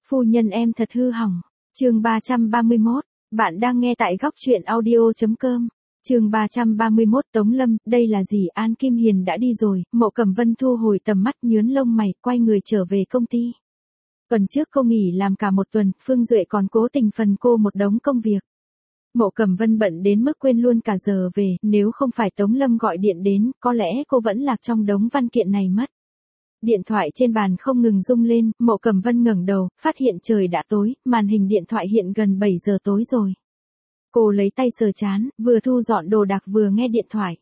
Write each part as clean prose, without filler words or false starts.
Phu nhân em thật hư hỏng. Chương 331, bạn đang nghe tại góc truyện audio.com. Chương 331 Tống Lâm, đây là gì? An Kim Hiền đã đi rồi, Mộ Cẩm Vân thu hồi tầm mắt nhướng lông mày, quay người trở về công ty. Tuần trước cô nghỉ làm cả một tuần, Phương Duệ còn cố tình phần cô một đống công việc. Mộ Cẩm Vân bận đến mức quên luôn cả giờ về, nếu không phải Tống Lâm gọi điện đến, có lẽ cô vẫn lạc trong đống văn kiện này mất. Điện thoại trên bàn không ngừng rung lên, Mộ Cẩm Vân ngẩng đầu, phát hiện trời đã tối, màn hình điện thoại hiện gần 7 giờ tối rồi. Cô lấy tay sờ trán, vừa thu dọn đồ đạc vừa nghe điện thoại.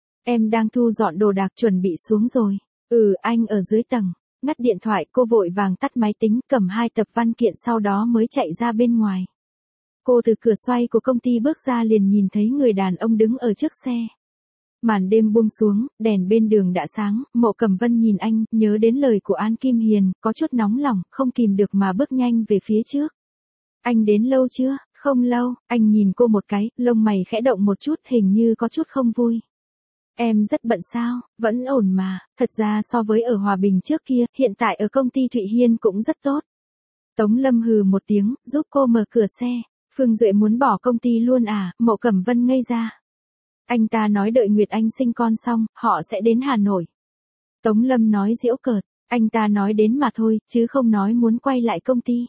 Em đang thu dọn đồ đạc chuẩn bị xuống rồi. Anh ở dưới tầng. Ngắt điện thoại, cô vội vàng tắt máy tính, cầm 2 tập văn kiện sau đó mới chạy ra bên ngoài. Cô từ cửa xoay của công ty bước ra liền nhìn thấy người đàn ông đứng ở trước xe. Màn đêm buông xuống, đèn bên đường đã sáng, Mộ Cẩm Vân nhìn anh, nhớ đến lời của An Kim Hiền, có chút nóng lòng, không kìm được mà bước nhanh về phía trước. Anh đến lâu chưa? Không lâu, anh nhìn cô một cái, lông mày khẽ động một chút, hình như có chút không vui. Em rất bận sao? Vẫn ổn mà, thật ra so với ở Hòa Bình trước kia, hiện tại ở công ty Thụy Hiên cũng rất tốt. Tống Lâm hừ một tiếng, giúp cô mở cửa xe. Phương Duệ muốn bỏ công ty luôn à? Mộ Cẩm Vân ngây ra. Anh ta nói đợi Nguyệt Anh sinh con xong, họ sẽ đến Hà Nội. Tống Lâm nói giễu cợt, anh ta nói đến mà thôi, chứ không nói muốn quay lại công ty.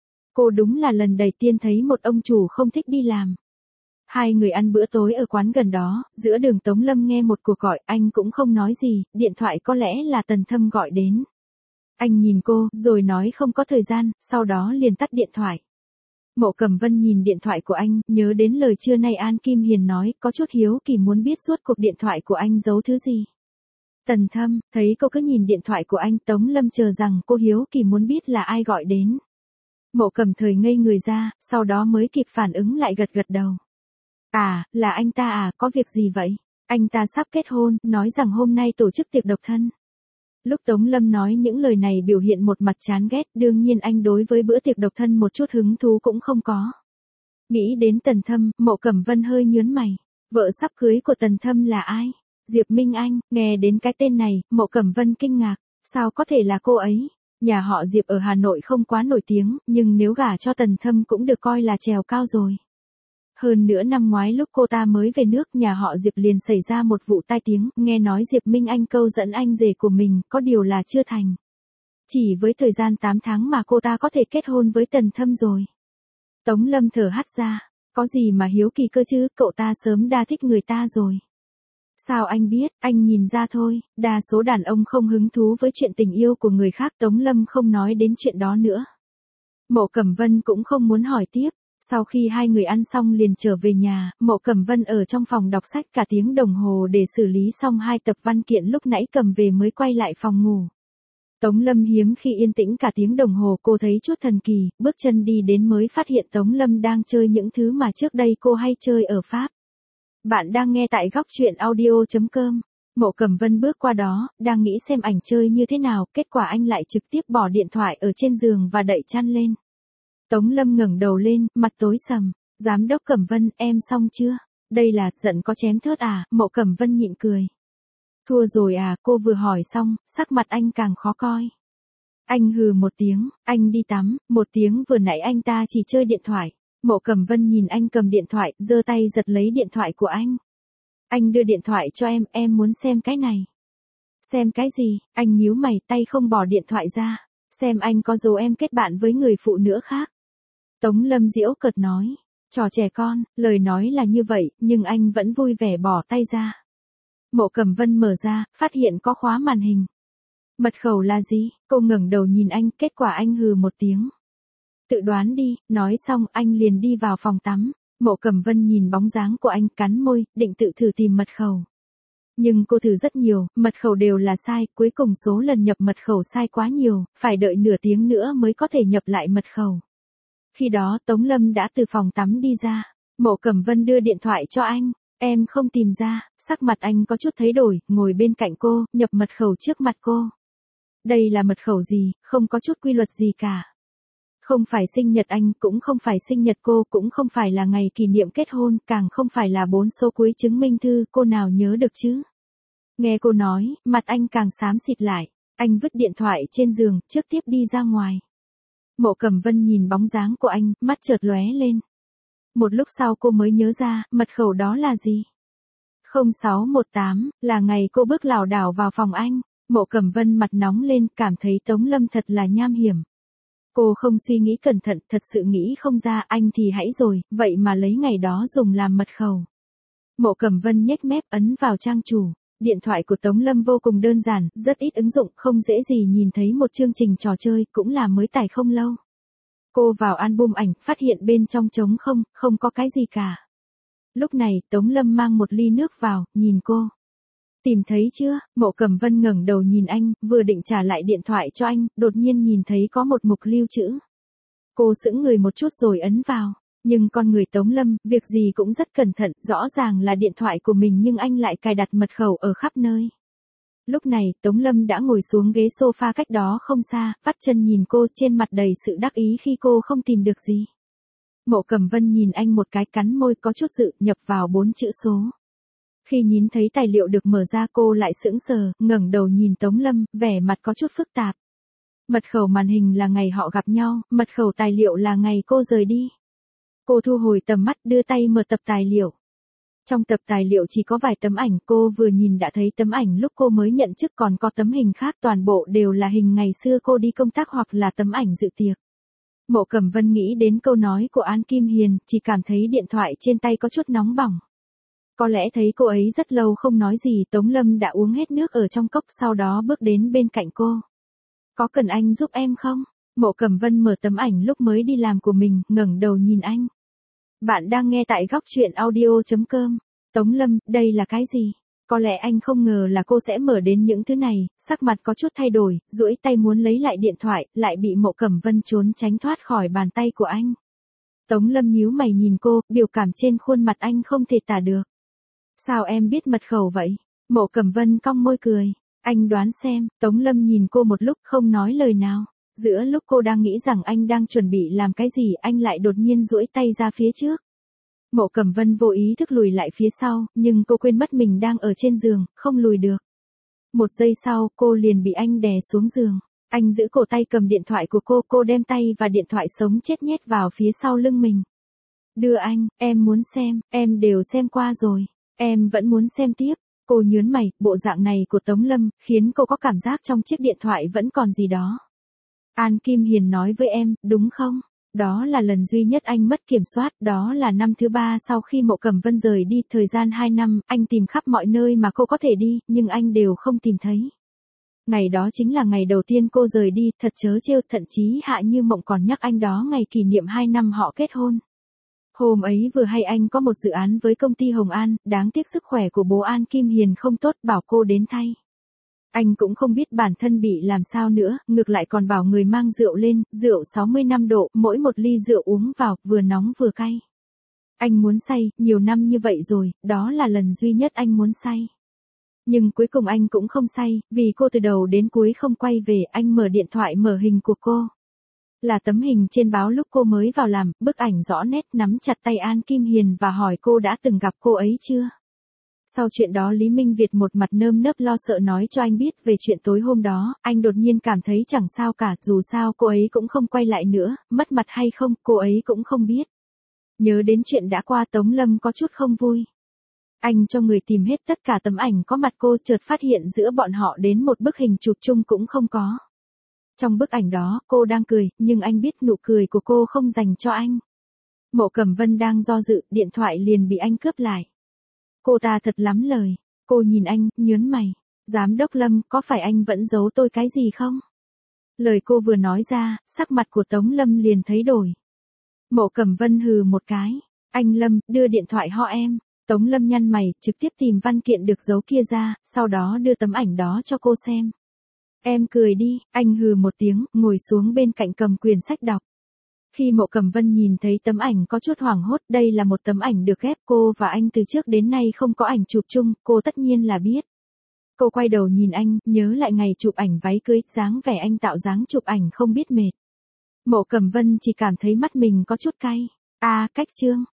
Cô đúng là lần đầu tiên thấy một ông chủ không thích đi làm. Hai người ăn bữa tối ở quán gần đó, giữa đường Tống Lâm nghe một cuộc gọi, anh cũng không nói gì, điện thoại có lẽ là Tần Thâm gọi đến. Anh nhìn cô, rồi nói không có thời gian, sau đó liền tắt điện thoại. Mộ Cẩm Vân nhìn điện thoại của anh, nhớ đến lời trưa nay An Kim Hiền nói, có chút hiếu kỳ muốn biết suốt cuộc điện thoại của anh giấu thứ gì. Tần Thâm, thấy cô cứ nhìn điện thoại của anh, Tống Lâm chờ rằng cô hiếu kỳ muốn biết là ai gọi đến. Mộ Cẩm Thời ngây người ra, sau đó mới kịp phản ứng lại gật gật đầu. À, là anh ta à, có việc gì vậy? Anh ta sắp kết hôn, nói rằng hôm nay tổ chức tiệc độc thân. Lúc Tống Lâm nói những lời này biểu hiện một mặt chán ghét, đương nhiên anh đối với bữa tiệc độc thân một chút hứng thú cũng không có. Nghĩ đến Tần Thâm, Mộ Cẩm Vân hơi nhướng mày. Vợ sắp cưới của Tần Thâm là ai? Diệp Minh Anh, nghe đến cái tên này, Mộ Cẩm Vân kinh ngạc, sao có thể là cô ấy? Nhà họ Diệp ở Hà Nội không quá nổi tiếng, nhưng nếu gả cho Tần Thâm cũng được coi là trèo cao rồi. Hơn nữa năm ngoái lúc cô ta mới về nước, nhà họ Diệp liền xảy ra một vụ tai tiếng, nghe nói Diệp Minh Anh câu dẫn anh rể của mình, có điều là chưa thành. Chỉ với thời gian 8 tháng mà cô ta có thể kết hôn với Tần Thâm rồi. Tống Lâm thở hắt ra, có gì mà hiếu kỳ cơ chứ, cậu ta sớm đã thích người ta rồi. Sao anh biết? Anh nhìn ra thôi, đa số đàn ông không hứng thú với chuyện tình yêu của người khác. Tống Lâm không nói đến chuyện đó nữa. Mộ Cẩm Vân cũng không muốn hỏi tiếp. Sau khi hai người ăn xong liền trở về nhà, Mộ Cẩm Vân ở trong phòng đọc sách cả tiếng đồng hồ để xử lý xong 2 tập văn kiện lúc nãy cầm về mới quay lại phòng ngủ. Tống Lâm hiếm khi yên tĩnh cả tiếng đồng hồ, cô thấy chút thần kỳ, bước chân đi đến mới phát hiện Tống Lâm đang chơi những thứ mà trước đây cô hay chơi ở Pháp. Bạn đang nghe tại góc truyện audio.com. Mộ Cẩm Vân bước qua đó, đang nghĩ xem ảnh chơi như thế nào, kết quả anh lại trực tiếp bỏ điện thoại ở trên giường và đậy chăn lên. Tống Lâm ngẩng đầu lên, mặt tối sầm. Giám đốc Cẩm Vân, em xong chưa? Đây là giận có chém thớt à? Mộ Cẩm Vân nhịn cười. Thua rồi à? Cô vừa hỏi xong, sắc mặt anh càng khó coi. Anh hừ một tiếng, anh đi tắm. Một tiếng vừa nãy anh ta chỉ chơi điện thoại. Mộ Cẩm Vân nhìn anh cầm điện thoại, giơ tay giật lấy điện thoại của anh. Anh đưa điện thoại cho em muốn xem cái này. Xem cái gì? Anh nhíu mày, tay không bỏ điện thoại ra. Xem anh có giấu em kết bạn với người phụ nữ khác. Tống Lâm giễu cợt nói. Trò trẻ con, lời nói là như vậy, nhưng anh vẫn vui vẻ bỏ tay ra. Mộ Cẩm Vân mở ra, phát hiện có khóa màn hình. Mật khẩu là gì? Cô ngẩng đầu nhìn anh, kết quả anh hừ một tiếng. Tự đoán đi, nói xong anh liền đi vào phòng tắm. Mộ Cẩm Vân nhìn bóng dáng của anh, cắn môi, định tự thử tìm mật khẩu. Nhưng cô thử rất nhiều, mật khẩu đều là sai, cuối cùng số lần nhập mật khẩu sai quá nhiều, phải đợi nửa tiếng nữa mới có thể nhập lại mật khẩu. Khi đó Tống Lâm đã từ phòng tắm đi ra. Mộ Cẩm Vân đưa điện thoại cho anh. Em không tìm ra, sắc mặt anh có chút thay đổi, ngồi bên cạnh cô, nhập mật khẩu trước mặt cô. Đây là mật khẩu gì, không có chút quy luật gì cả. Không phải sinh nhật anh, cũng không phải sinh nhật cô, cũng không phải là ngày kỷ niệm kết hôn, càng không phải là 4 số cuối chứng minh thư, cô nào nhớ được chứ. Nghe cô nói, mặt anh càng xám xịt lại. Anh vứt điện thoại trên giường, trước tiếp đi ra ngoài. Mộ Cẩm Vân nhìn bóng dáng của anh, mắt chợt lóe lên. Một lúc sau cô mới nhớ ra, mật khẩu đó là gì? 0618, là ngày cô bước lảo đảo vào phòng anh. Mộ Cẩm Vân mặt nóng lên, cảm thấy Tống Lâm thật là nham hiểm. Cô không suy nghĩ cẩn thận, thật sự nghĩ không ra, anh thì hãy rồi, vậy mà lấy ngày đó dùng làm mật khẩu. Mộ Cẩm Vân nhếch mép ấn vào trang chủ. Điện thoại của Tống Lâm vô cùng đơn giản, rất ít ứng dụng, không dễ gì nhìn thấy một chương trình trò chơi, cũng là mới tải không lâu. Cô vào album ảnh, phát hiện bên trong trống không, không có cái gì cả. Lúc này, Tống Lâm mang một ly nước vào, nhìn cô. Tìm thấy chưa? Mộ Cẩm Vân ngẩng đầu nhìn anh, vừa định trả lại điện thoại cho anh, đột nhiên nhìn thấy có một mục lưu trữ. Cô sững người một chút rồi ấn vào. Nhưng con người Tống Lâm, việc gì cũng rất cẩn thận, rõ ràng là điện thoại của mình nhưng anh lại cài đặt mật khẩu ở khắp nơi. Lúc này, Tống Lâm đã ngồi xuống ghế sofa cách đó không xa, vắt chân nhìn cô, trên mặt đầy sự đắc ý khi cô không tìm được gì. Mộ Cẩm Vân nhìn anh một cái, cắn môi có chút dự, nhập vào 4 chữ số. Khi nhìn thấy tài liệu được mở ra cô lại sững sờ, ngẩng đầu nhìn Tống Lâm, vẻ mặt có chút phức tạp. Mật khẩu màn hình là ngày họ gặp nhau, mật khẩu tài liệu là ngày cô rời đi. Cô thu hồi tầm mắt, đưa tay mở tập tài liệu. Trong tập tài liệu chỉ có vài tấm ảnh, cô vừa nhìn đã thấy tấm ảnh lúc cô mới nhận chức, còn có tấm hình khác, toàn bộ đều là hình ngày xưa cô đi công tác hoặc là tấm ảnh dự tiệc. Mộ Cẩm Vân nghĩ đến câu nói của An Kim Hiền, chỉ cảm thấy điện thoại trên tay có chút nóng bỏng. Có lẽ thấy cô ấy rất lâu không nói gì, Tống Lâm đã uống hết nước ở trong cốc, sau đó bước đến bên cạnh cô. Có cần anh giúp em không? Mộ Cẩm Vân mở tấm ảnh lúc mới đi làm của mình, ngẩng đầu nhìn anh. Bạn đang nghe tại góc truyện audio.com. Tống Lâm, đây là cái gì? Có lẽ anh không ngờ là cô sẽ mở đến những thứ này, sắc mặt có chút thay đổi, duỗi tay muốn lấy lại điện thoại, lại bị Mộ Cẩm Vân trốn tránh thoát khỏi bàn tay của anh. Tống Lâm nhíu mày nhìn cô, biểu cảm trên khuôn mặt anh không thể tả được. Sao em biết mật khẩu vậy? Mộ Cẩm Vân cong môi cười. Anh đoán xem. Tống Lâm nhìn cô một lúc không nói lời nào. Giữa lúc cô đang nghĩ rằng anh đang chuẩn bị làm cái gì, anh lại đột nhiên duỗi tay ra phía trước. Mộ Cẩm Vân vô ý thức lùi lại phía sau, nhưng cô quên mất mình đang ở trên giường, không lùi được. Một giây sau, cô liền bị anh đè xuống giường. Anh giữ cổ tay cầm điện thoại của cô đem tay và điện thoại sống chết nhét vào phía sau lưng mình. Đưa anh, em muốn xem, em đều xem qua rồi. Em vẫn muốn xem tiếp. Cô nhớn mày, bộ dạng này của Tống Lâm, khiến cô có cảm giác trong chiếc điện thoại vẫn còn gì đó. An Kim Hiền nói với em, đúng không? Đó là lần duy nhất anh mất kiểm soát, đó là năm thứ 3 sau khi Mộ Cẩm Vân rời đi, thời gian 2 năm, anh tìm khắp mọi nơi mà cô có thể đi, nhưng anh đều không tìm thấy. Ngày đó chính là ngày đầu tiên cô rời đi, thật trớ trêu, thậm chí Hạ Như Mộng còn nhắc anh đó ngày kỷ niệm 2 năm họ kết hôn. Hôm ấy vừa hay anh có một dự án với công ty Hồng An, đáng tiếc sức khỏe của bố An Kim Hiền không tốt, bảo cô đến thay. Anh cũng không biết bản thân bị làm sao nữa, ngược lại còn bảo người mang rượu lên, rượu 65 độ, mỗi một ly rượu uống vào, vừa nóng vừa cay. Anh muốn say, nhiều năm như vậy rồi, đó là lần duy nhất anh muốn say. Nhưng cuối cùng anh cũng không say, vì cô từ đầu đến cuối không quay về, anh mở điện thoại mở hình của cô. Là tấm hình trên báo lúc cô mới vào làm, bức ảnh rõ nét, nắm chặt tay An Kim Hiền và hỏi cô đã từng gặp cô ấy chưa. Sau chuyện đó Lý Minh Việt một mặt nơm nớp lo sợ nói cho anh biết về chuyện tối hôm đó, anh đột nhiên cảm thấy chẳng sao cả, dù sao cô ấy cũng không quay lại nữa, mất mặt hay không, cô ấy cũng không biết. Nhớ đến chuyện đã qua, Tống Lâm có chút không vui. Anh cho người tìm hết tất cả tấm ảnh có mặt cô, chợt phát hiện giữa bọn họ đến một bức hình chụp chung cũng không có. Trong bức ảnh đó, cô đang cười, nhưng anh biết nụ cười của cô không dành cho anh. Mộ Cẩm Vân đang do dự, điện thoại liền bị anh cướp lại. Cô ta thật lắm lời. Cô nhìn anh, nhớn mày. Giám đốc Lâm, có phải anh vẫn giấu tôi cái gì không? Lời cô vừa nói ra, sắc mặt của Tống Lâm liền thấy đổi. Mộ Cẩm Vân hừ một cái. Anh Lâm, đưa điện thoại họ em. Tống Lâm nhăn mày, trực tiếp tìm văn kiện được giấu kia ra, sau đó đưa tấm ảnh đó cho cô xem. Em cười đi, anh hừ một tiếng, ngồi xuống bên cạnh cầm quyển sách đọc. Khi Mộ Cẩm Vân nhìn thấy tấm ảnh có chút hoảng hốt, đây là một tấm ảnh được ghép, cô và anh từ trước đến nay không có ảnh chụp chung, cô tất nhiên là biết. Cô quay đầu nhìn anh, nhớ lại ngày chụp ảnh váy cưới, dáng vẻ anh tạo dáng chụp ảnh không biết mệt. Mộ Cẩm Vân chỉ cảm thấy mắt mình có chút cay. Cách chương.